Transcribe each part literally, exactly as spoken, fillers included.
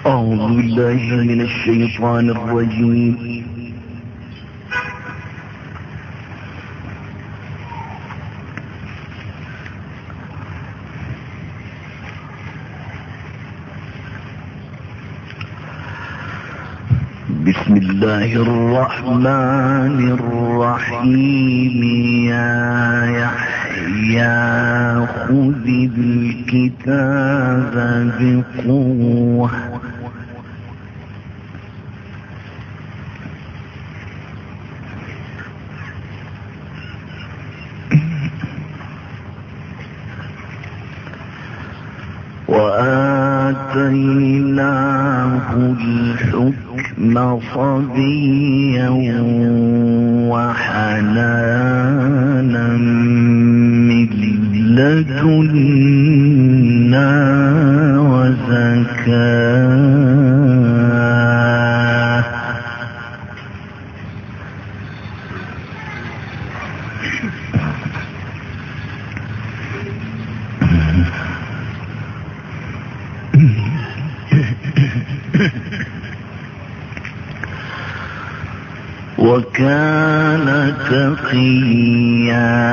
أعوذ بالله من الشيطان الرجيم. بسم الله الرحمن الرحيم. يا يحيى خذ الكتاب بقوة وآتيناه الحكم صبيا وحنانا من لدنا وزكاة وكان تقيا.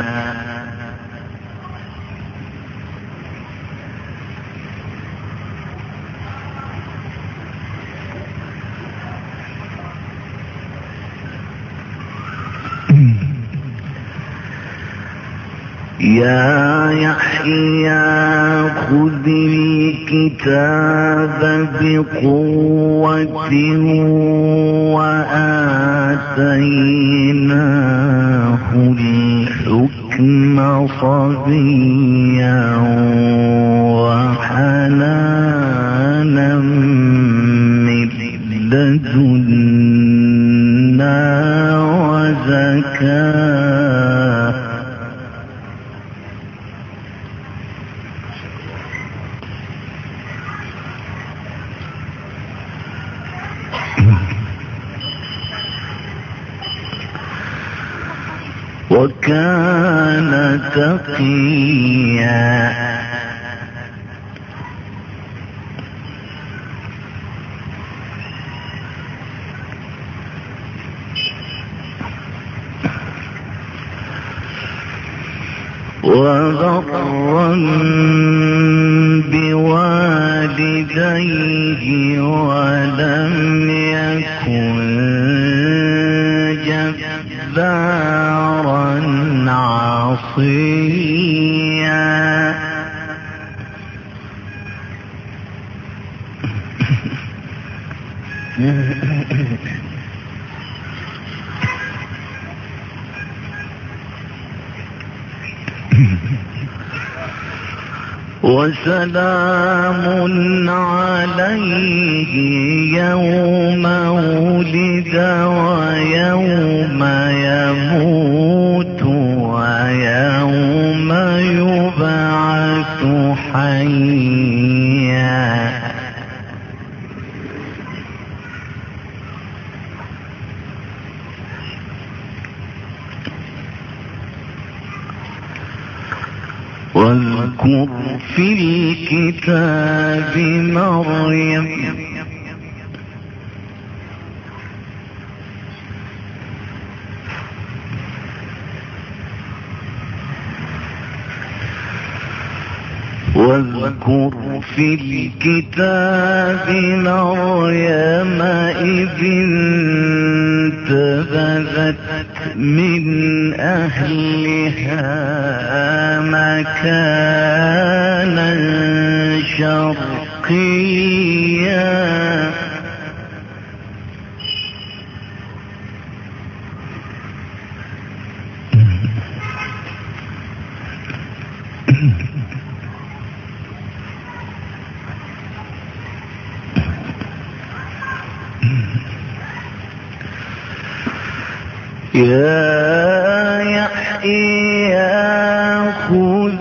يا يحيى خذ الكتاب بقوة وآتيناه الحكم صبيا وحنانا من لدنا وزكاة وكان تقيا. وبرا بوالديه ولم يكن جبارا عصيا. وسلام عليه يوم ولد ويوم يموت ويوم يبعث حيا. واذكر في الكتاب مريم واذكر في الكتاب مريم إذ انتبذت من أهلها مكانا شرقيا. يا يحيى خذ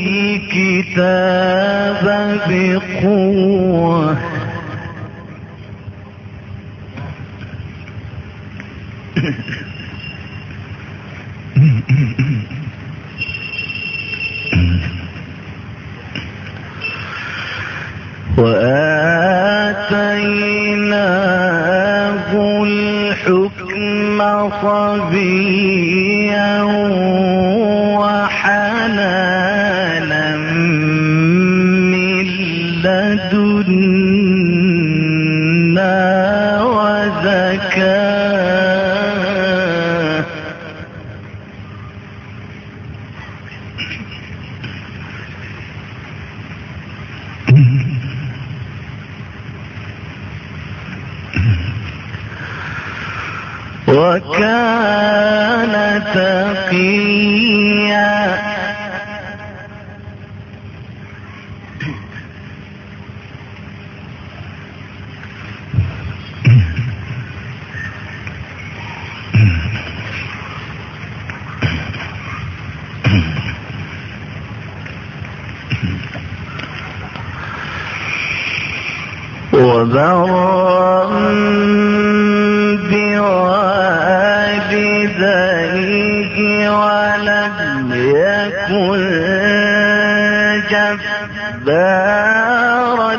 الكتاب بقوة وآتيناه وآتيناه الحكم صبيا وحنانا من لدنا وزكاة وكان تقيا وبرا بوالديه ولم يكن جبارا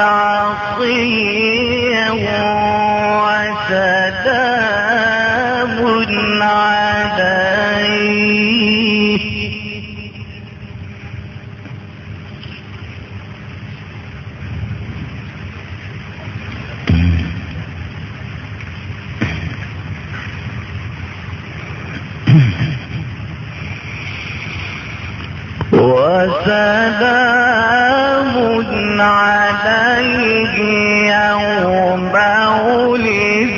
عصيا وسلام عليه وسلام عليه يوم ولد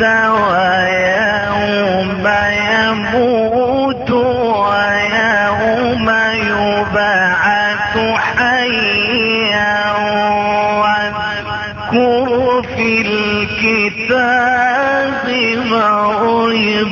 ويوم يموت ويوم يبعث حيا واذكر في الكتاب مريم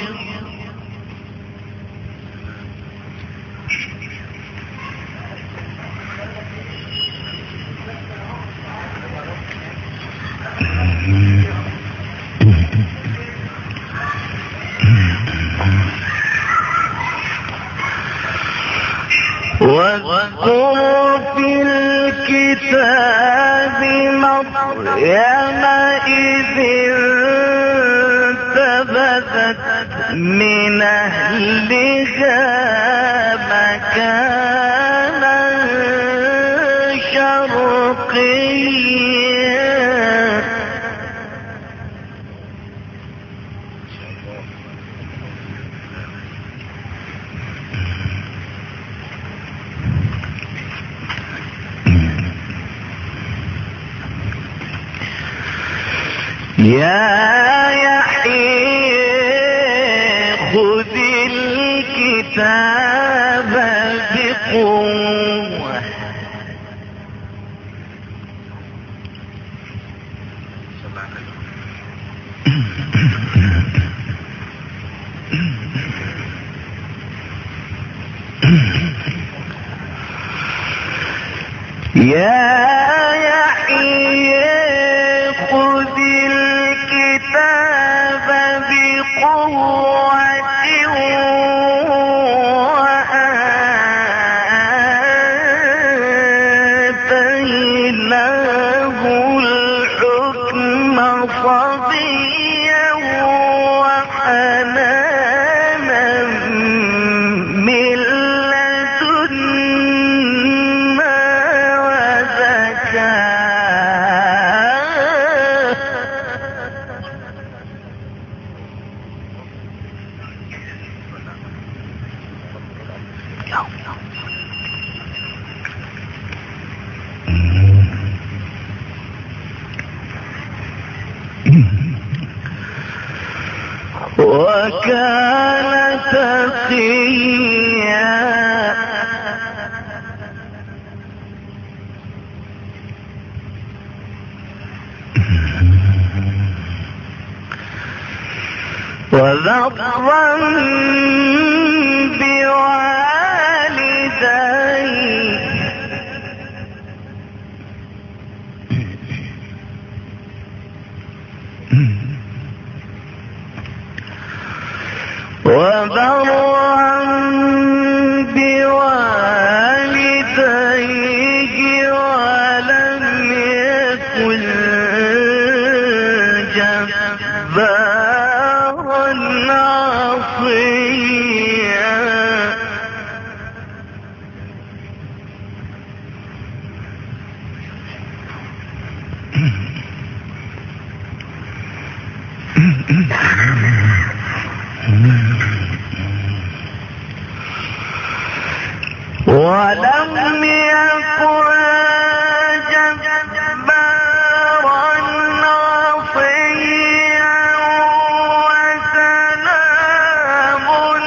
واذكر في الكتاب مريم إذ انتبذت من أهلها مكانا شرقيا يا يحيى خذ الكتاب بقوة يا يحيى خذ الكتاب بقوة وآتيناه الحكم صبيا وحنانا من لدنا وزكاة وكان تقيا وبرا بوالديه وبرا بوالديه ولم يكن ولم يكن جبارا عصيا وسلام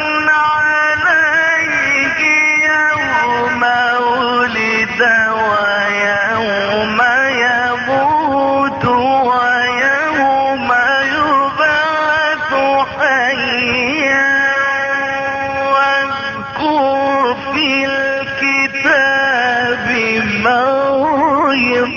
عليه يوم ولد ويوم يموت ويوم يبعث حيا واذكر في الكتاب مريم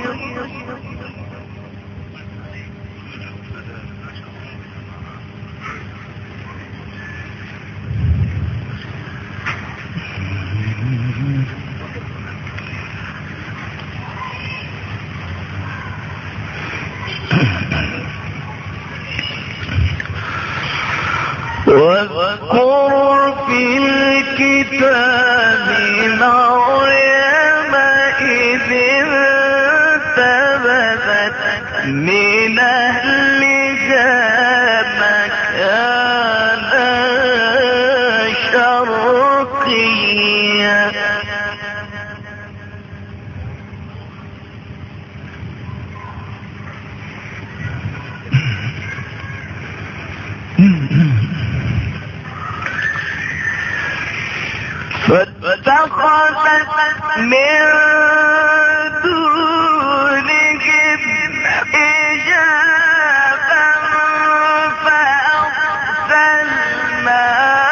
واذكر في الكتاب مريم إذ انتبذت من أهلها مكانا شرقيا فاتخذت من دونهم حجابا فأرسلنا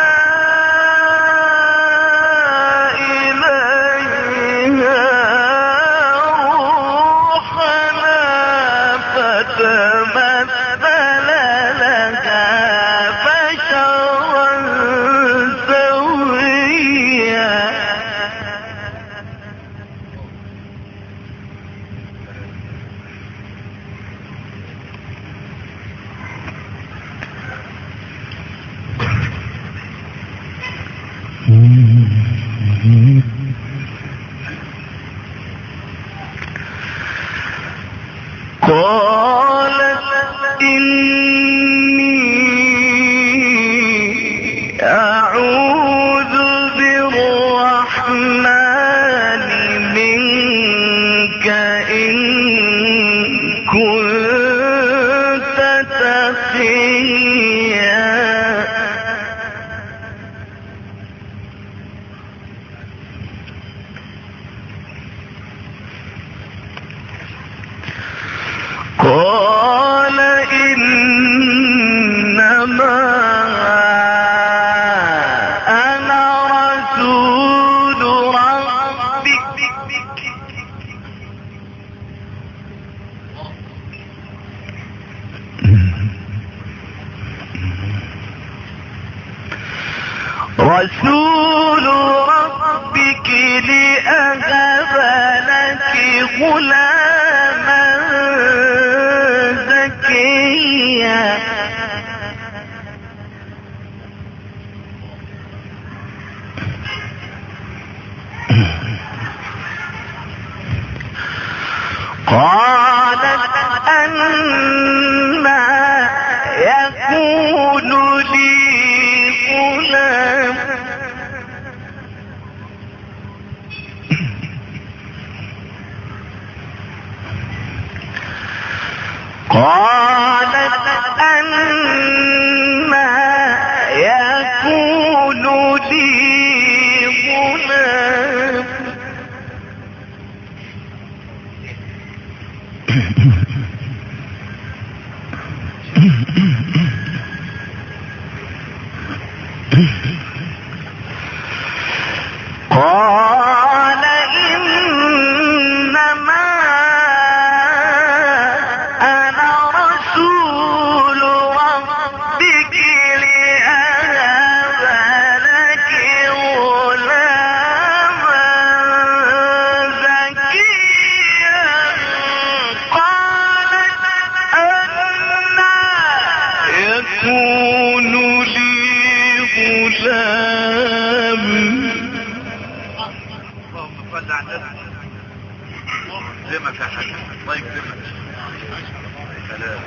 إليها روحنا فتمثل لها بشرا سويا قالت إني أعوذ بالرحمن منك إن كنت تقيا قال إنما أنا رسول ربك رسول ربك لأهب لك غلاما زكيا قالت أنى يكون لي غلام قالت أنى يكون لي غلام قال إنما أنا رسول ربك لأهب لك غلاما زكيا قالت أنى يكون لي غلام زي ما في حاجة الله يكرمك سلام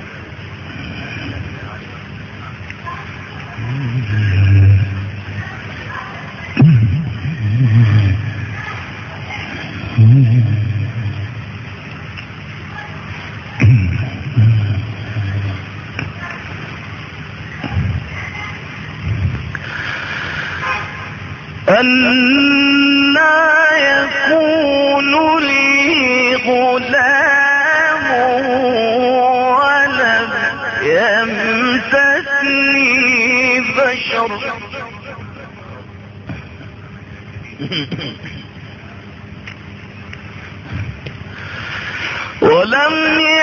أنى يكون لي غلام ولم يمسسني بشر ولم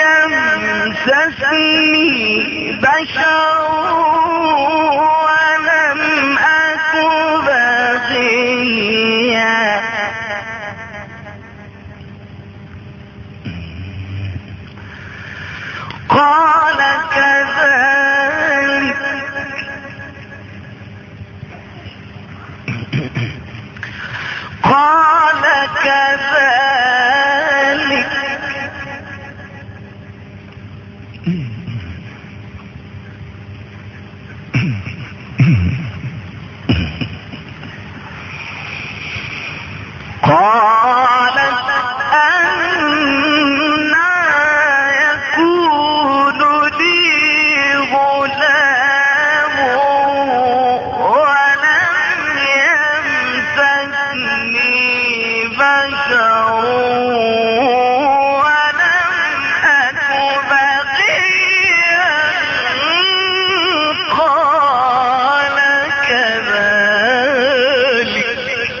يمسسني بشر ولم أك بغيا قال كذلك قال كذلك قالت أنى يكون لي غلام ولم يمسسني بشر ولم أك بغيا قال كذلك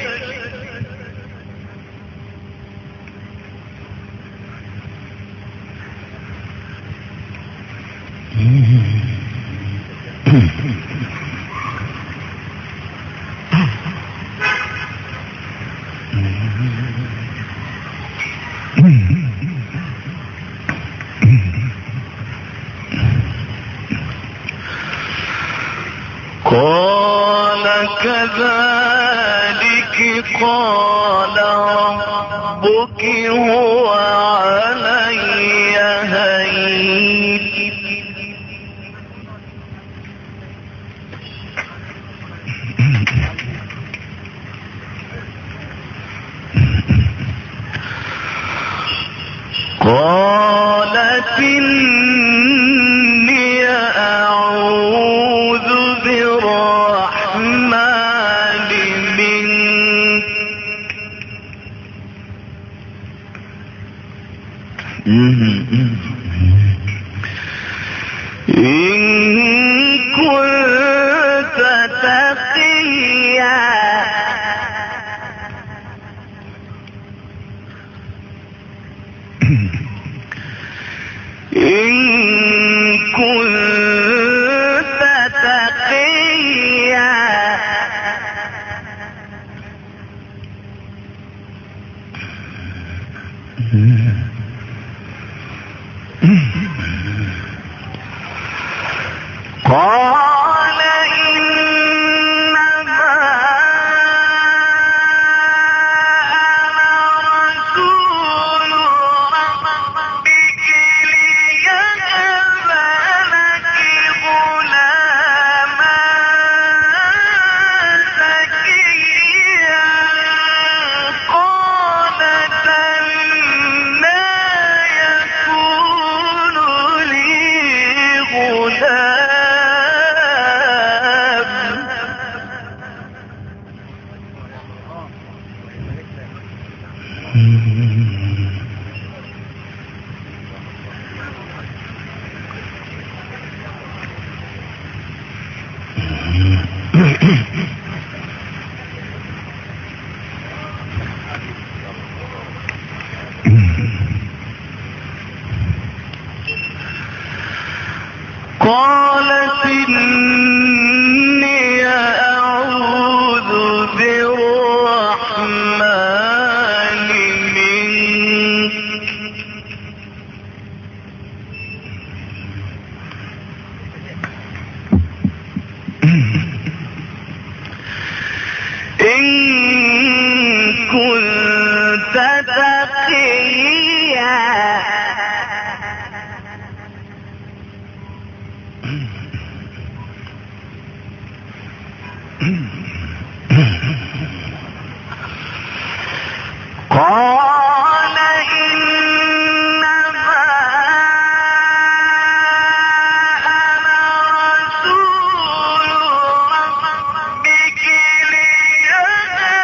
قال كذلك قال ربك هو علي هين قالت إني أعوذ بالرحمن منك إن كنت تقيا إن كنت تقيا قال إنما أنا رسول ربك ليهب لك غلاما زكيا قالت أنى يكون لي غلام قالت إني أعوذ بالرحمن منك إن كنت تقيا قال إنما أنا رسول ربك ليهب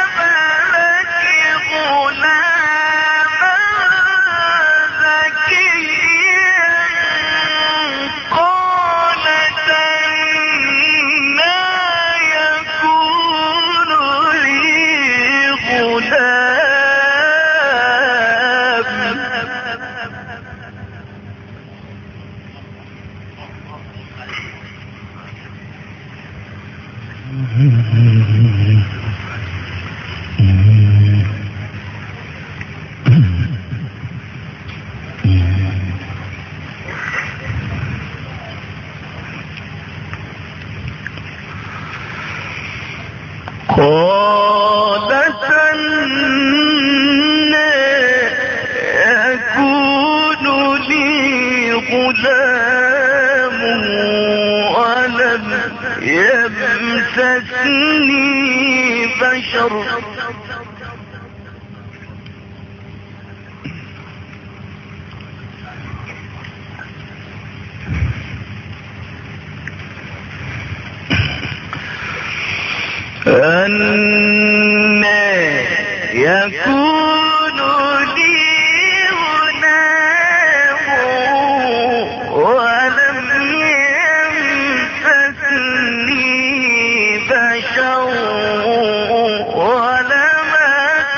قالت أنى يكون لي غلام ولم يمسسني بشر أنى يكون لي غلام ولم يمسسني بشر ولم أك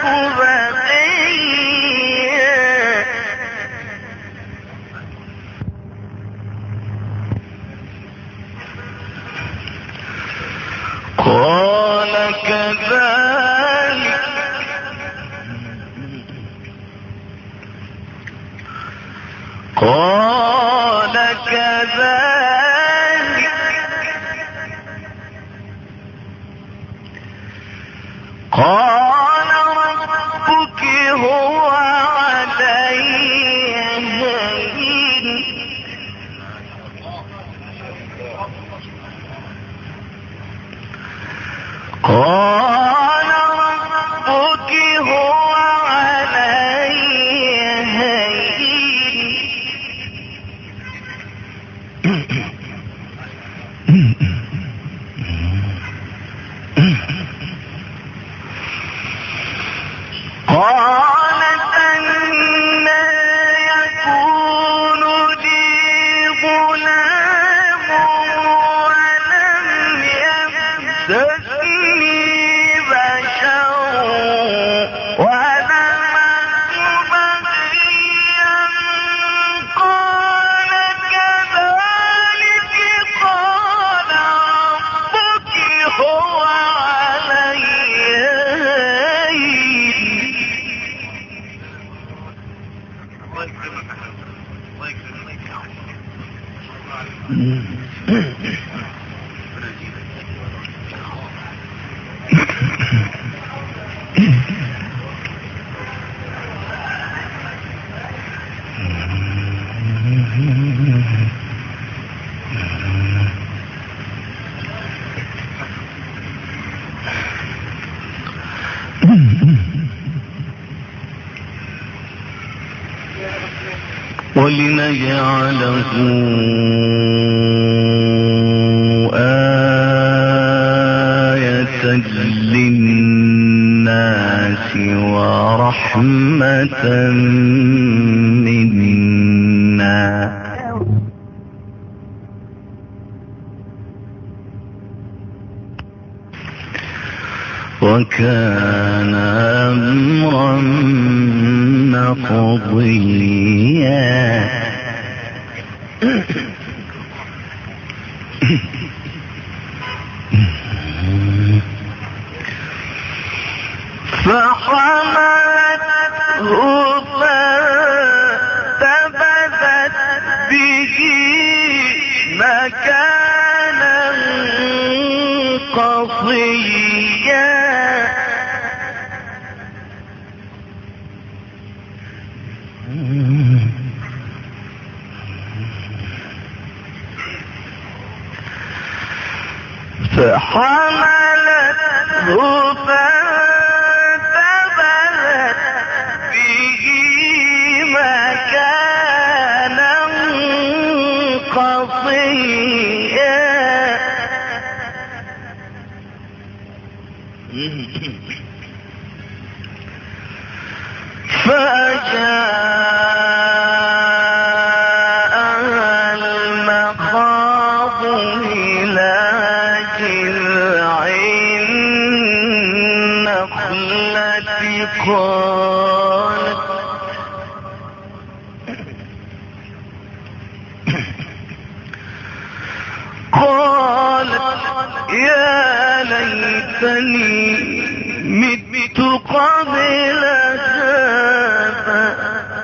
بغيا قال كذلك قال كذلك قال ربك هو علي هين قال ربك هو علي هين قالت أنى يكون لي غلام ولم يمسسني بشر ولم أك بغيا قال كذلك قال ربك هو علي هين الله يكرمك الله يكرمك ولنجعله آية للناس ورحمة منا وكان أمرا مقضيا فحملته فانتبذت به مكانا قصيا فحملته فانتبذت به مكانا قصيا فأجاءها المخاض إلى جذع النخلة قالت قالت يا ليت ليتني مت قبل هذا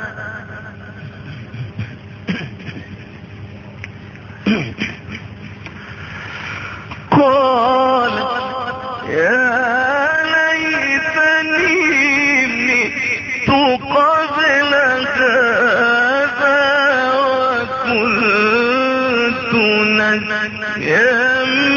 قال يا ليتني مت قبل هذا وكنت نسيا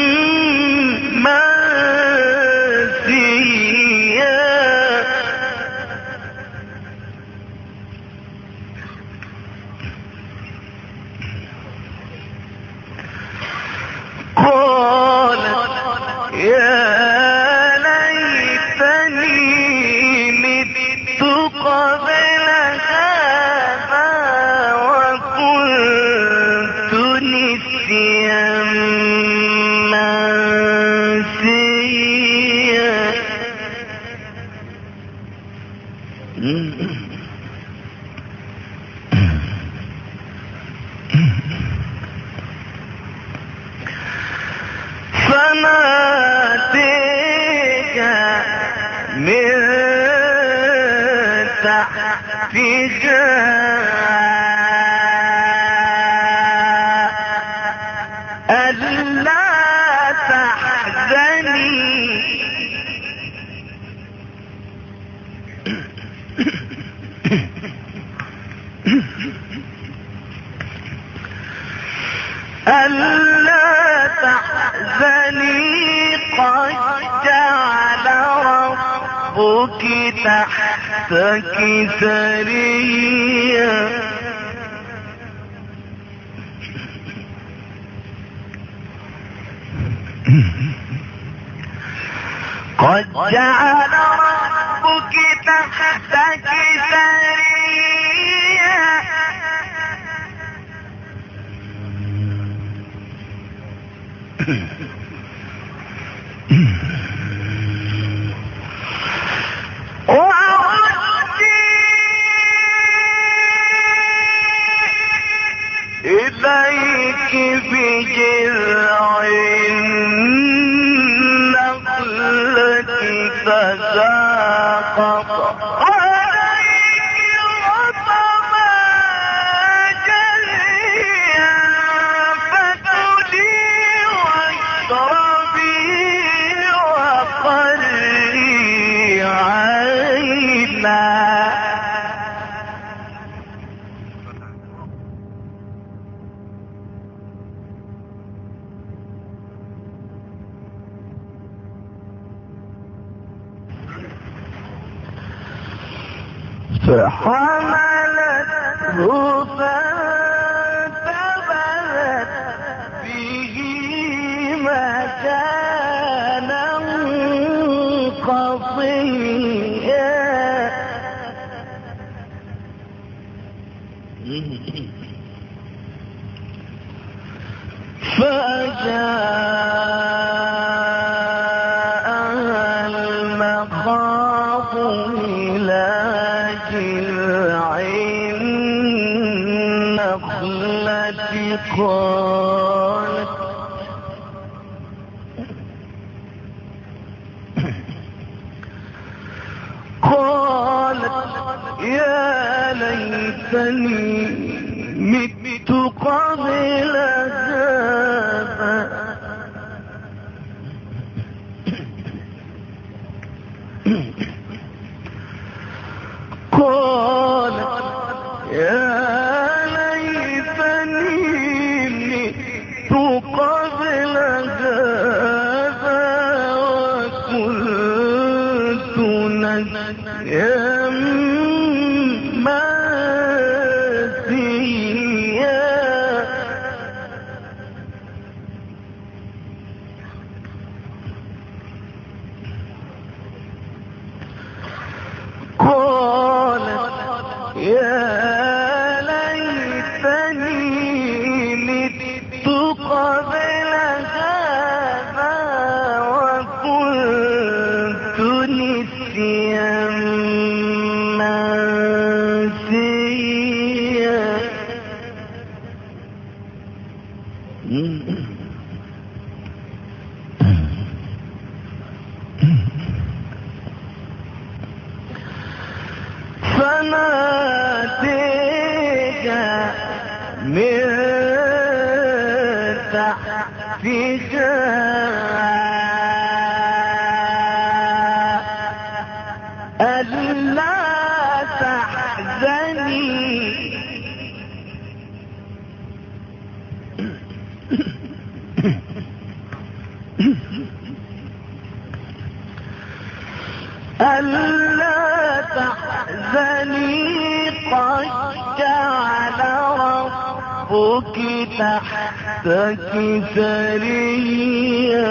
فناديك من تحتك ألا تحزني ألا تحزني قد جعل ربك تحتك سريا قد جعل ربك تحتك سريا وردي إليك بجذع النخلة تساقط عليك رطبا جنيا فكلي واشربي وقري عينا فحملته فانتبذت به مكانا قصيا فجاءها المخاض إلى جذع النخلة قالت قالت يا ليتني مت قبل هذا قالت يا ليتني مت قبل هذا وكنت نسيا قالت يا ليتني مت قبل هذا وكنت نسيا منسيا فناديك من تحتك ألا تحزني ألا تحزني قد جعل ربك تحتك سريا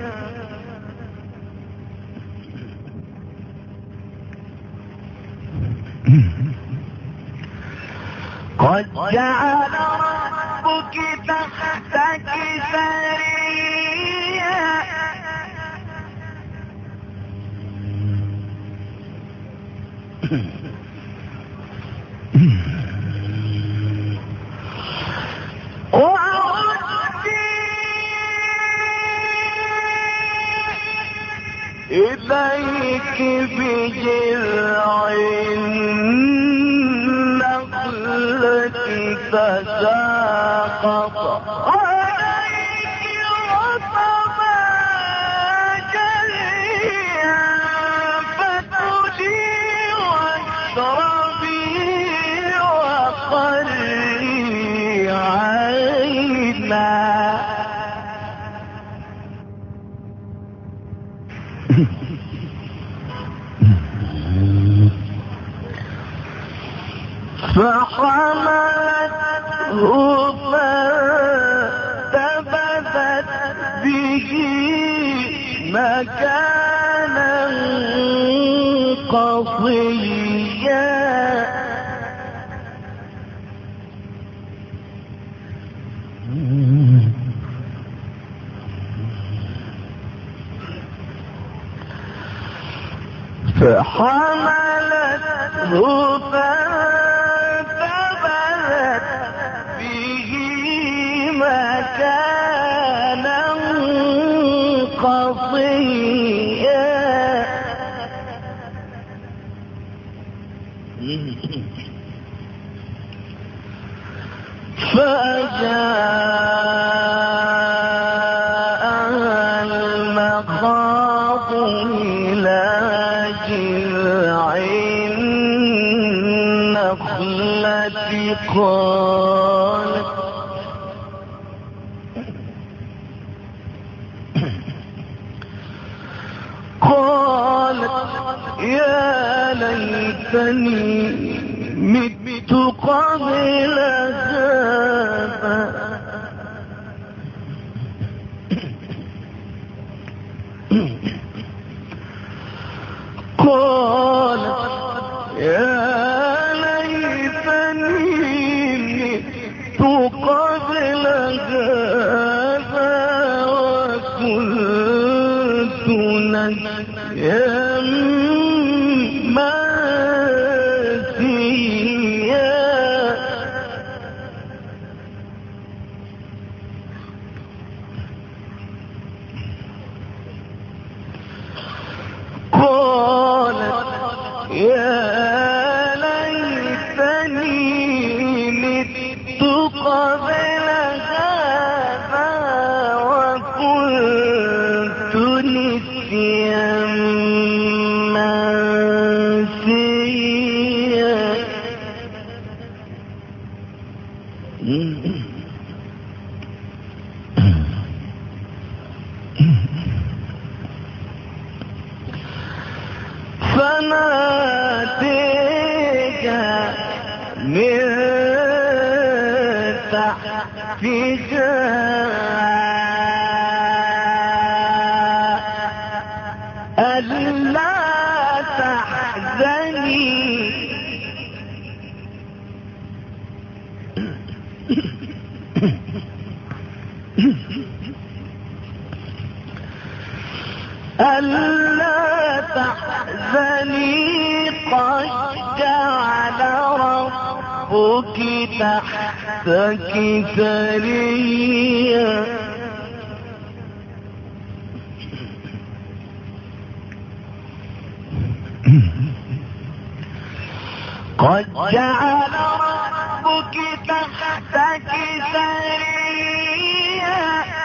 قد جعل ربك تحتك سريا وعدي إليك بجذع النخلة تساقط عليك رطبا جنيا فكلي واشربي وقري عينا فحملته فانتبذت به مكانا قصيا فحملته فانتبذت به مكانا قصيا فأجاءها المخاض إلى جذع النخلة قالت قالت يا ليتني مت قبل هذا قالت يا ليتني مت قبل هذا وكنت نسيا منسيا قالت يا ليتني مت قبل هذا وكنت نسيا منسيا فناديك من تحتك ألا تحزني ألا تحزني قد جعل ربك تحتك سريا قد جعل ربك تحتك سريا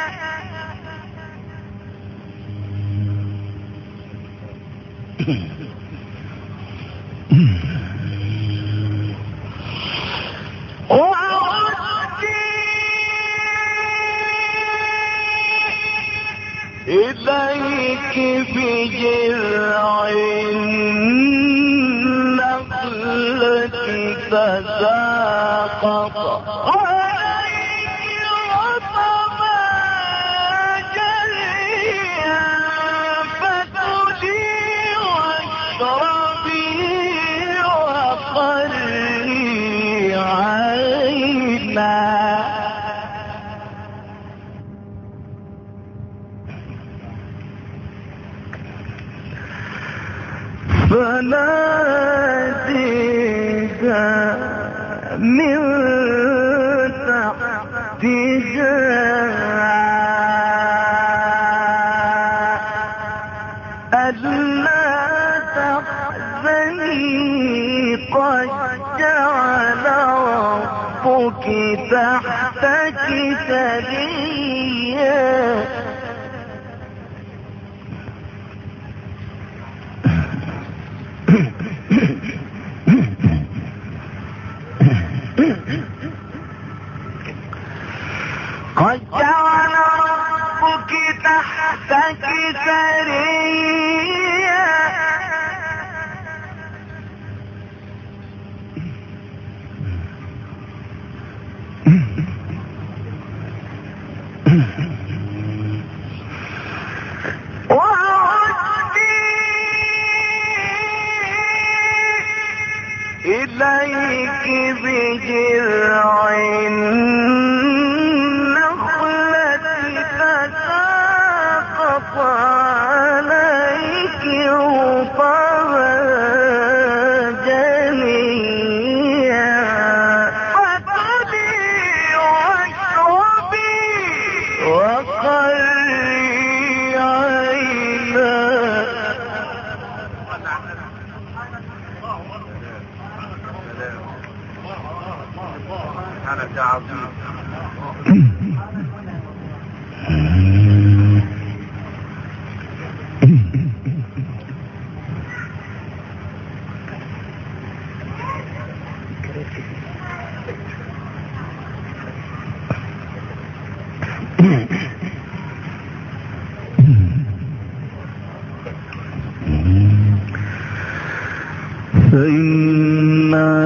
وردي إليك بجذع النخلة تساقط عليك رطبا جنيا فكلي واشربي وقري عينا فناديها من تحتها ألا تحزني قد جعل ربك تحتك سريا قد جعل ربك تحتك سريا وردي إليك بجذع النخلة تساقط عليك رطبا جنيا فكلي واشربي وقري عينا أنا عظيم فإما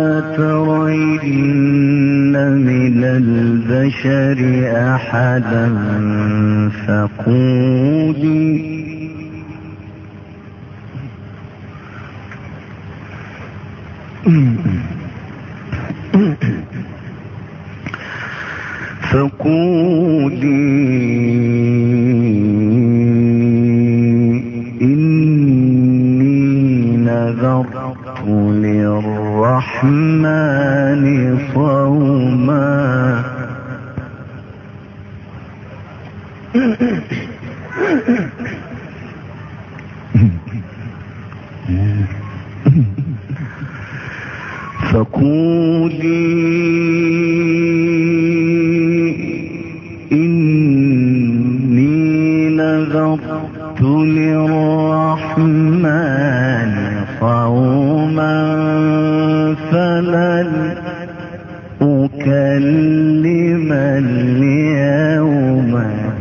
ترين من البشر أحدا فقولي فقولي إني نذرت للرحمن صوما فقولي إني نذرت للرحمن صوما فلن أكلم اليوم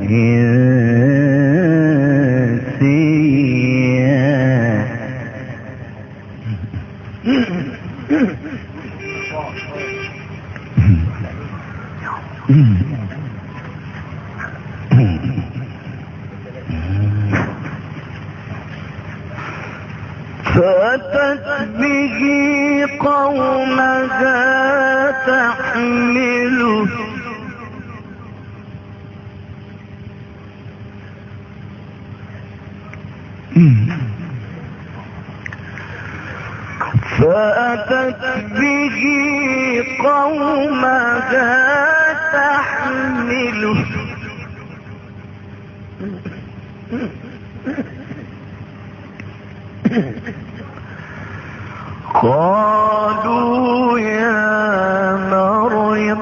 إنسيا فأتت به قومها تحمله فأتت به قومها تحمله قالوا يا مريم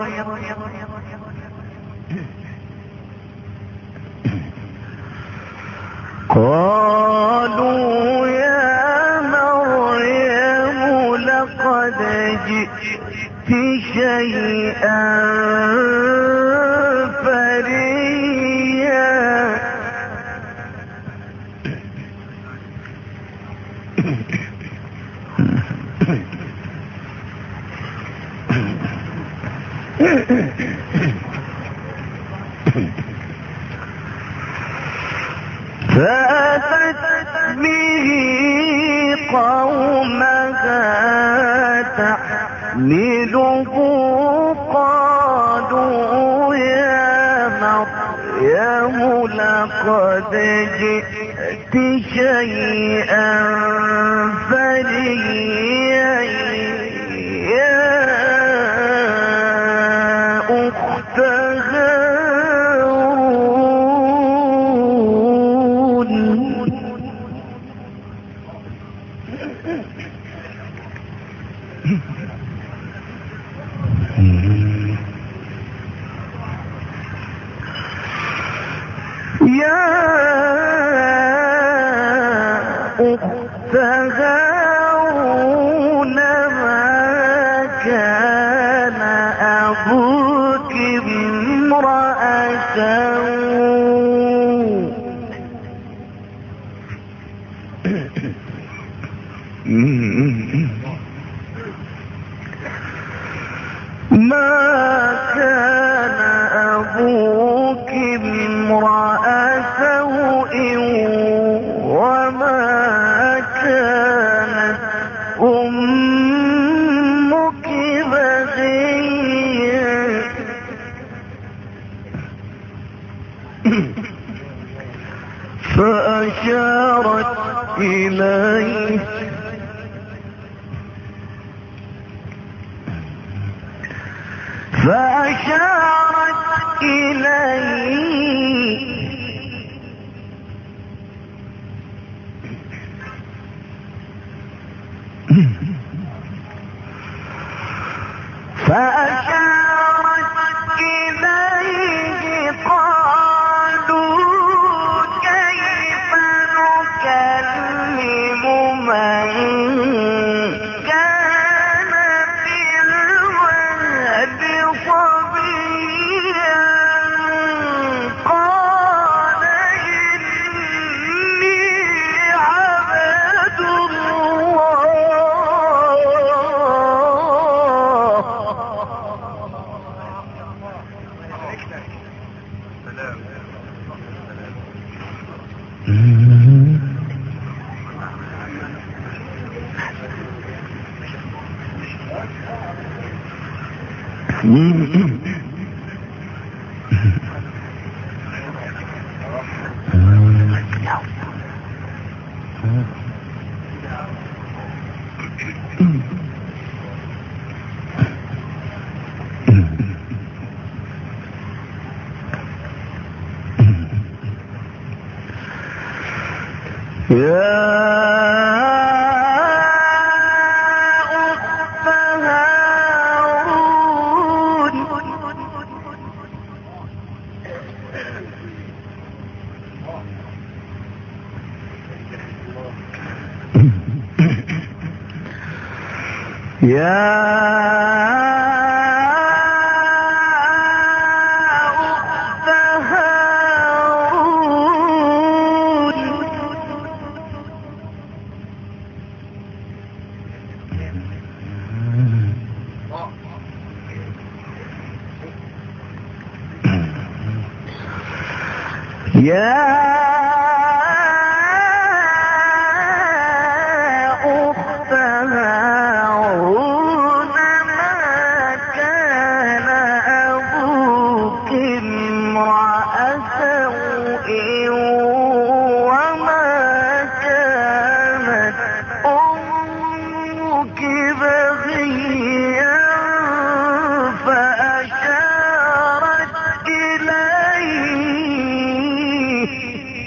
قالوا يا مريم لقد جئت شيئا فريا فأتت به قومها تحمله قالوا يا مريم لقد جئت شيئا فريا يا أخت يا أخت هارون ما كان أبوك امرأ سوء ما كان أبوك امرأ سوء وما كانت أمك بغيا فأشارت إليه فأشارت إليه فأشارت إليه قالوا كيف نكلم من كان في المهد صبيا قال إني عبد الله يا أخت هارون يا يا أخت هارون ما كان أبوك امرأ سوء وما كانت أمك بغيا فأشارت إليه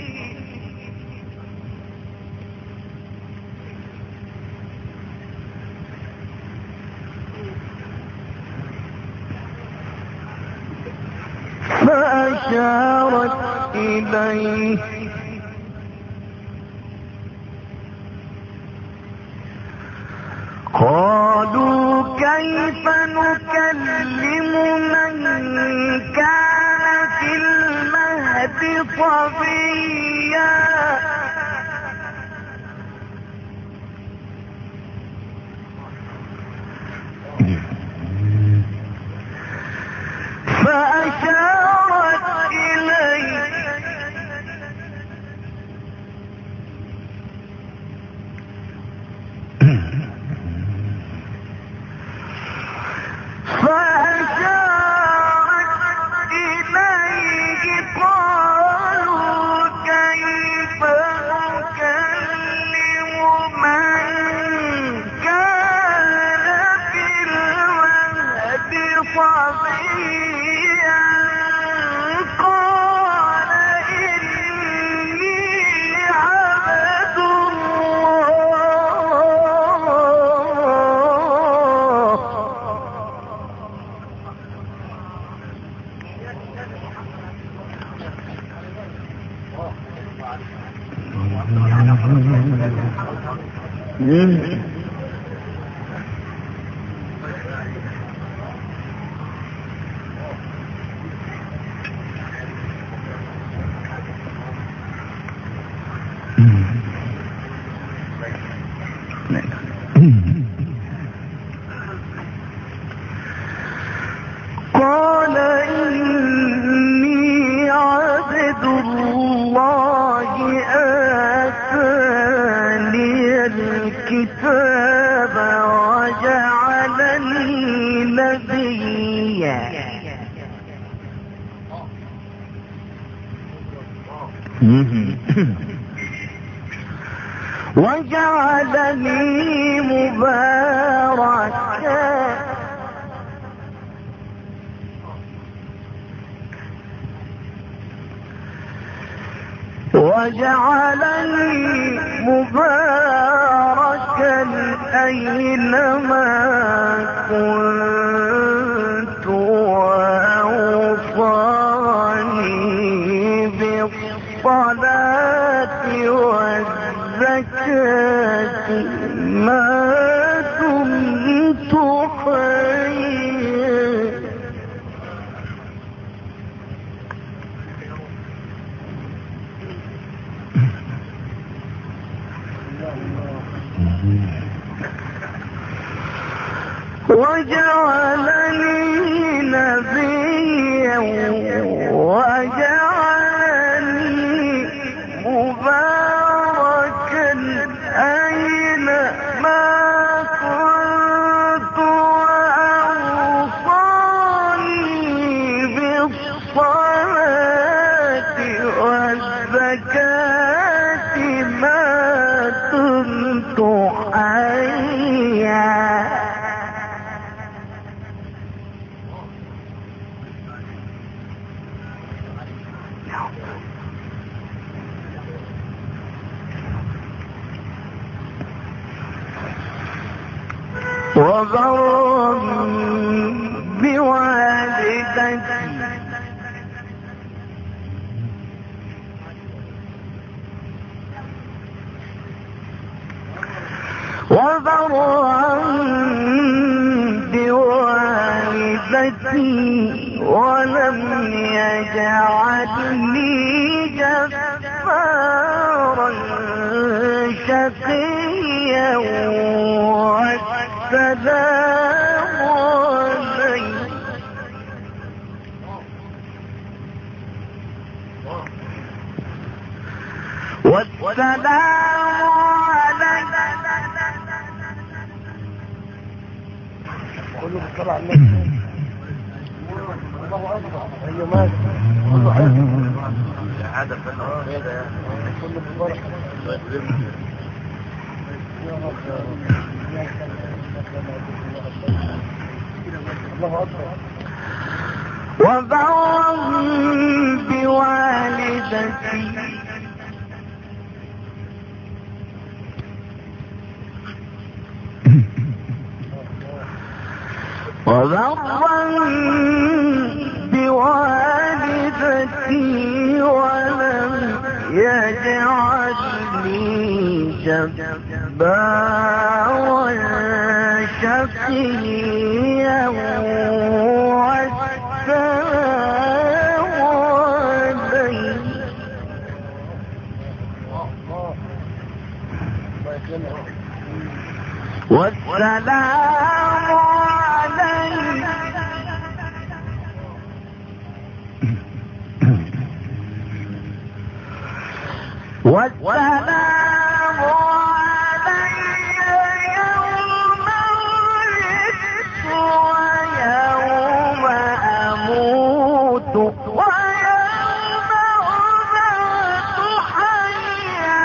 فأشارت إليه قالوا كيف نكلم من كان في المهد صبيا فأشارت إليه فأشارت إليه قالوا كيف نكلم من كان في المهد صبيا قال إني عبد الله قال إني عبد الله آتاني الكتاب وجعلني نبيا وجعلني مباركا وجعلني مباركا أينما كنت وأوصاني بالصلاة والزكاة ما دمت حيا وجعلني نبيا وجعلني مباركا أينما كنت وأوصاني بالصلاة والزكاة ما دمت حيا وبرا بوالدتي وبرا بوالدتي ولم يجعلني جبارا شقيا والسلام علي والسلام علي كله بالطلع النبي الله أكبر هي ماشي كله حلو هذا فن هذا كله بالبركة الله أكبر وبرا بوالدتي وبرا بوالدتي رحمتي ولم يجعلني جبارا شقيا والسلام علي والسلام علي والسلام علي يوم ولدت ويوم أموت ويوم أبعث حيا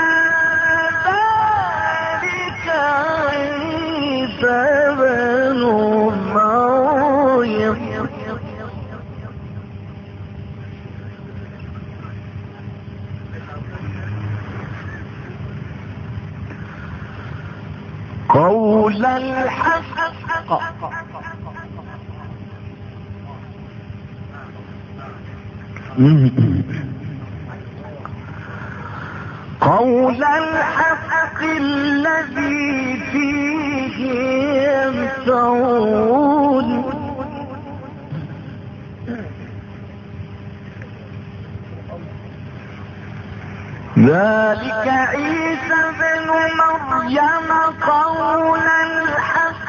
ذلك عيسى بن مريم قول الحق قول الحق الذي فيه يمترون ذلك عيسى بن مريم قول الحق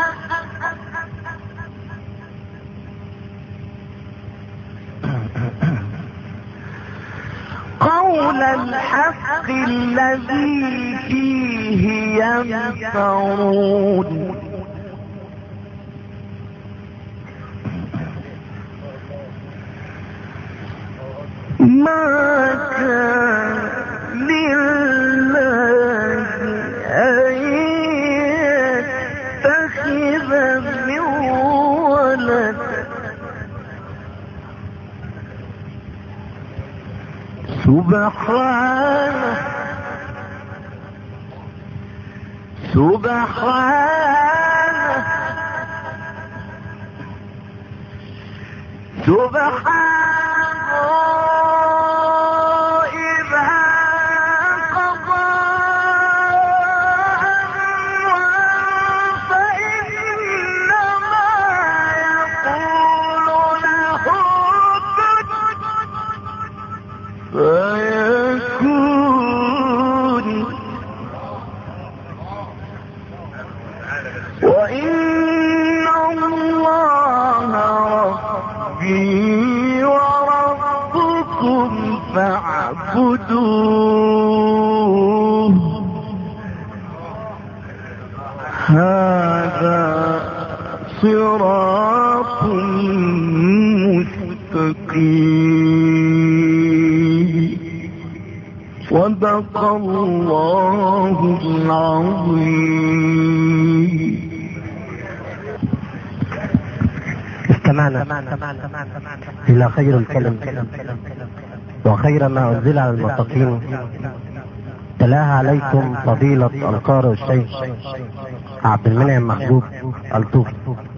قول الحق الذي فيه يمترون ما كان لله أن يتخذ من ولد سبحانه سبحانه سبحانه إذا قضى أمرا فإنما يقول له كن فيكون وإن الله ربي وربكم فاعبدوه هذا صراط مستقيم صدق الله العظيم. استمعنا إلى خير الكلم وخير ما أنزل على المتقين. تلاها عليكم فضيلة القارئ الشيخ عبد المنعم محبوب الطوفي.